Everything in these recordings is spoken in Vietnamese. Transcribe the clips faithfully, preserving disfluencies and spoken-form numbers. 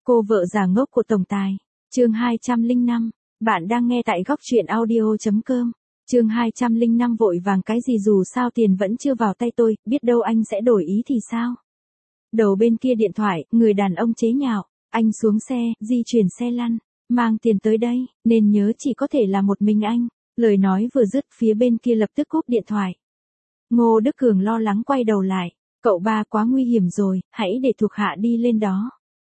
Cô vợ già ngốc của tổng tài. Chương hai trăm lẻ năm. Bạn đang nghe tại góc truyện audio chấm com. Chương hai trăm lẻ năm vội vàng cái gì, dù sao tiền vẫn chưa vào tay tôi, biết đâu anh sẽ đổi ý thì sao? Đầu bên kia điện thoại, người đàn ông chế nhạo, anh xuống xe, di chuyển xe lăn, mang tiền tới đây, nên nhớ chỉ có thể là một mình anh. Lời nói vừa dứt, phía bên kia lập tức cúp điện thoại. Ngô Đức Cường lo lắng quay đầu lại, cậu ba quá nguy hiểm rồi, hãy để thuộc hạ đi lên đó.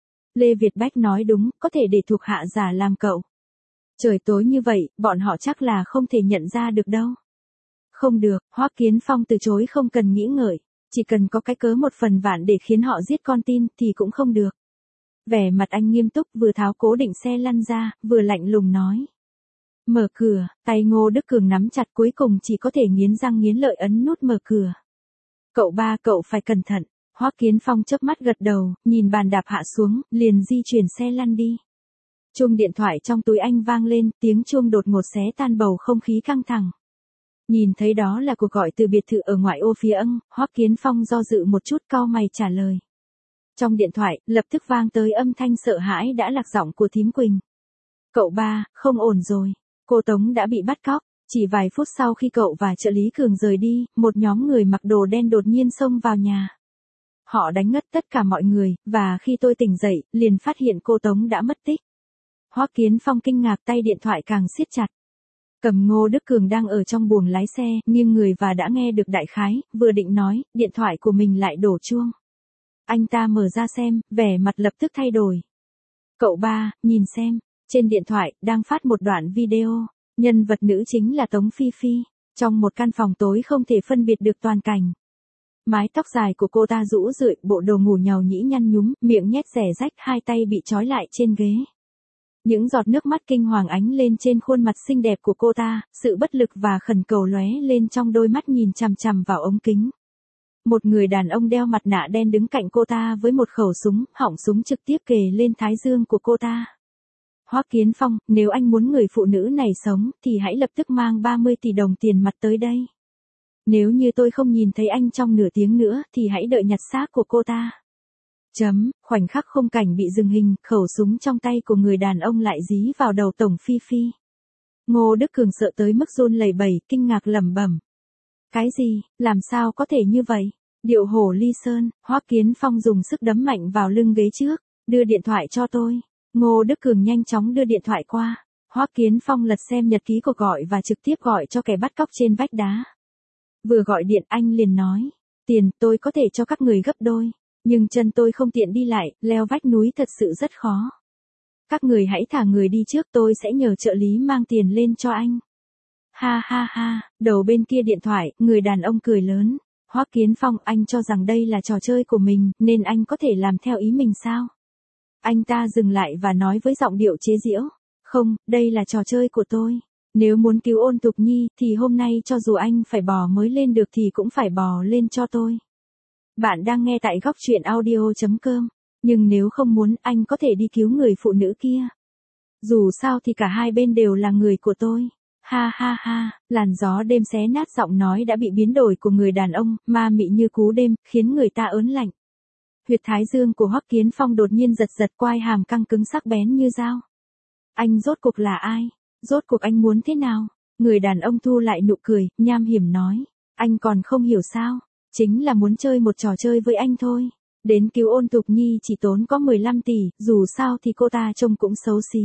Lê Việt Bách nói đúng, có thể để thuộc hạ giả làm cậu. Trời tối như vậy, bọn họ chắc là không thể nhận ra được đâu. Không được, Hoắc Kiến Phong từ chối không cần nghĩ ngợi, chỉ cần có cái cớ một phần vạn để khiến họ giết con tin thì cũng không được. Vẻ mặt anh nghiêm túc, vừa tháo cố định xe lăn ra, vừa lạnh lùng nói. Mở cửa, tay Ngô Đức Cường nắm chặt, cuối cùng chỉ có thể nghiến răng nghiến lợi ấn nút mở cửa. Cậu ba, cậu phải cẩn thận. Hoắc Kiến Phong chớp mắt gật đầu, nhìn bàn đạp hạ xuống, liền di chuyển xe lăn đi. Chuông điện thoại trong túi anh vang lên, tiếng chuông đột ngột xé tan bầu không khí căng thẳng. Nhìn thấy đó là cuộc gọi từ biệt thự ở ngoại ô phía Ân, Hoắc Kiến Phong do dự một chút, cau mày trả lời. Trong điện thoại, lập tức vang tới âm thanh sợ hãi đã lạc giọng của thím Quỳnh. Cậu ba, không ổn rồi. Cô Tống đã bị bắt cóc. Chỉ vài phút sau khi cậu và trợ lý Cường rời đi, một nhóm người mặc đồ đen đột nhiên xông vào nhà. Họ đánh ngất tất cả mọi người, và khi tôi tỉnh dậy, liền phát hiện cô Tống đã mất tích. Hoắc Kiến Phong kinh ngạc, tay điện thoại càng siết chặt. Cầm Ngô Đức Cường đang ở trong buồng lái xe, nghiêng người và đã nghe được đại khái, vừa định nói, điện thoại của mình lại đổ chuông. Anh ta mở ra xem, vẻ mặt lập tức thay đổi. Cậu ba, nhìn xem, trên điện thoại, đang phát một đoạn video, nhân vật nữ chính là Tống Phi Phi, trong một căn phòng tối không thể phân biệt được toàn cảnh. Mái tóc dài của cô ta rũ rượi, bộ đồ ngủ nhàu nhĩ nhăn nhúm, miệng nhét rẻ rách, hai tay bị trói lại trên ghế. Những giọt nước mắt kinh hoàng ánh lên trên khuôn mặt xinh đẹp của cô ta, sự bất lực và khẩn cầu lóe lên trong đôi mắt nhìn chằm chằm vào ống kính. Một người đàn ông đeo mặt nạ đen đứng cạnh cô ta với một khẩu súng, họng súng trực tiếp kề lên thái dương của cô ta. Hoắc Kiến Phong, nếu anh muốn người phụ nữ này sống, thì hãy lập tức mang ba mươi tỷ đồng tiền mặt tới đây. Nếu như tôi không nhìn thấy anh trong nửa tiếng nữa, thì hãy đợi nhặt xác của cô ta. Chấm, khoảnh khắc khung cảnh bị dừng hình, khẩu súng trong tay của người đàn ông lại dí vào đầu Tổng Phi Phi. Ngô Đức Cường sợ tới mức run lẩy bẩy, kinh ngạc lẩm bẩm. Cái gì, làm sao có thể như vậy? Điệu hổ ly sơn, Hoắc Kiến Phong dùng sức đấm mạnh vào lưng ghế trước, đưa điện thoại cho tôi. Ngô Đức Cường nhanh chóng đưa điện thoại qua. Hoắc Kiến Phong lật xem nhật ký cuộc gọi và trực tiếp gọi cho kẻ bắt cóc trên vách đá. Vừa gọi điện anh liền nói, tiền tôi có thể cho các người gấp đôi, nhưng chân tôi không tiện đi lại, leo vách núi thật sự rất khó. Các người hãy thả người đi trước, tôi sẽ nhờ trợ lý mang tiền lên cho anh. Ha ha ha, đầu bên kia điện thoại, người đàn ông cười lớn. Hoắc Kiến Phong, anh cho rằng đây là trò chơi của mình, nên anh có thể làm theo ý mình sao? Anh ta dừng lại và nói với giọng điệu chế giễu. Không, đây là trò chơi của tôi. Nếu muốn cứu Ôn Tục Nhi, thì hôm nay cho dù anh phải bò mới lên được thì cũng phải bò lên cho tôi. Bạn đang nghe tại góc truyện audio chấm com. Nhưng nếu không muốn, anh có thể đi cứu người phụ nữ kia. Dù sao thì cả hai bên đều là người của tôi. Ha ha ha, làn gió đêm xé nát giọng nói đã bị biến đổi của người đàn ông, ma mị như cú đêm, khiến người ta ớn lạnh. Huyệt thái dương của Hoắc Kiến Phong đột nhiên giật giật, quai hàm căng cứng sắc bén như dao. Anh rốt cuộc là ai? Rốt cuộc anh muốn thế nào? Người đàn ông thu lại nụ cười, nham hiểm nói. Anh còn không hiểu sao? Chính là muốn chơi một trò chơi với anh thôi. Đến cứu Ôn Tục Nhi chỉ tốn có mười lăm tỷ, dù sao thì cô ta trông cũng xấu xí.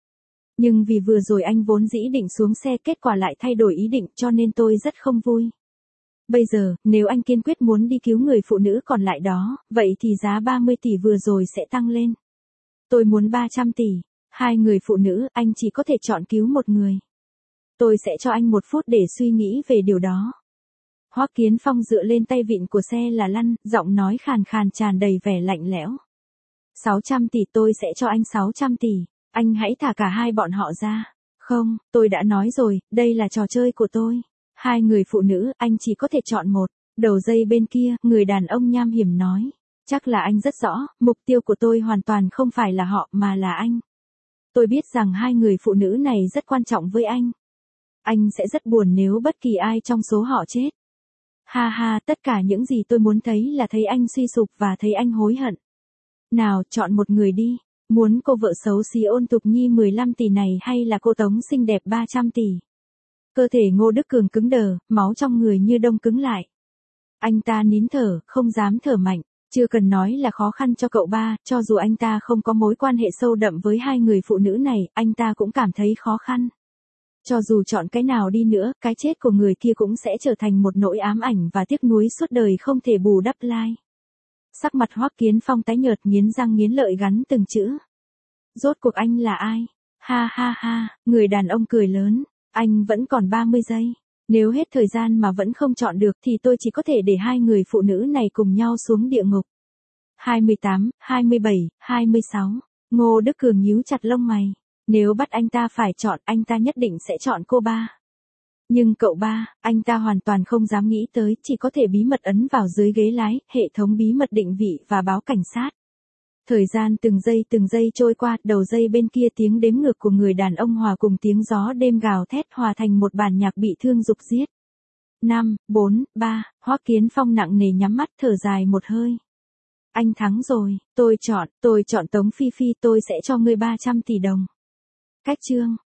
Nhưng vì vừa rồi anh vốn dĩ định xuống xe, kết quả lại thay đổi ý định, cho nên tôi rất không vui. Bây giờ, nếu anh kiên quyết muốn đi cứu người phụ nữ còn lại đó, vậy thì giá ba mươi tỷ vừa rồi sẽ tăng lên. Tôi muốn ba trăm tỷ. Hai người phụ nữ, anh chỉ có thể chọn cứu một người. Tôi sẽ cho anh một phút để suy nghĩ về điều đó. Hoắc Kiến Phong dựa lên tay vịn của xe là lăn, giọng nói khàn khàn tràn đầy vẻ lạnh lẽo. sáu trăm tỷ, tôi sẽ cho anh sáu trăm tỷ. Anh hãy thả cả hai bọn họ ra. Không, tôi đã nói rồi, đây là trò chơi của tôi. Hai người phụ nữ, anh chỉ có thể chọn một. Đầu dây bên kia, người đàn ông nham hiểm nói. Chắc là anh rất rõ, mục tiêu của tôi hoàn toàn không phải là họ mà là anh. Tôi biết rằng hai người phụ nữ này rất quan trọng với anh. Anh sẽ rất buồn nếu bất kỳ ai trong số họ chết. Ha ha, tất cả những gì tôi muốn thấy là thấy anh suy sụp và thấy anh hối hận. Nào, chọn một người đi. Muốn cô vợ xấu xí Ôn Tục Nhi mười lăm tỷ này hay là cô Tống xinh đẹp ba trăm tỷ? Cơ thể Ngô Đức Cường cứng đờ, máu trong người như đông cứng lại. Anh ta nín thở, không dám thở mạnh. Chưa cần nói là khó khăn cho cậu ba, cho dù anh ta không có mối quan hệ sâu đậm với hai người phụ nữ này, anh ta cũng cảm thấy khó khăn. Cho dù chọn cái nào đi nữa, cái chết của người kia cũng sẽ trở thành một nỗi ám ảnh và tiếc nuối suốt đời không thể bù đắp lại. Sắc mặt Hoắc Kiến Phong tái nhợt, nghiến răng nghiến lợi gắn từng chữ. Rốt cuộc anh là ai? Ha ha ha, người đàn ông cười lớn. Anh vẫn còn ba mươi giây. Nếu hết thời gian mà vẫn không chọn được thì tôi chỉ có thể để hai người phụ nữ này cùng nhau xuống địa ngục. hai mươi tám, hai mươi bảy, hai mươi sáu. Ngô Đức Cường nhíu chặt lông mày. Nếu bắt anh ta phải chọn, anh ta nhất định sẽ chọn cô ba. Nhưng cậu ba, anh ta hoàn toàn không dám nghĩ tới, chỉ có thể bí mật ấn vào dưới ghế lái, hệ thống bí mật định vị và báo cảnh sát. Thời gian từng giây từng giây trôi qua, đầu dây bên kia tiếng đếm ngược của người đàn ông hòa cùng tiếng gió đêm gào thét hòa thành một bản nhạc bị thương rục giết. năm, bốn, ba, Hoắc Kiến Phong nặng nề nhắm mắt thở dài một hơi. Anh thắng rồi, tôi chọn, tôi chọn Tống Phi Phi, tôi sẽ cho ngươi ba trăm tỷ đồng. Cách chương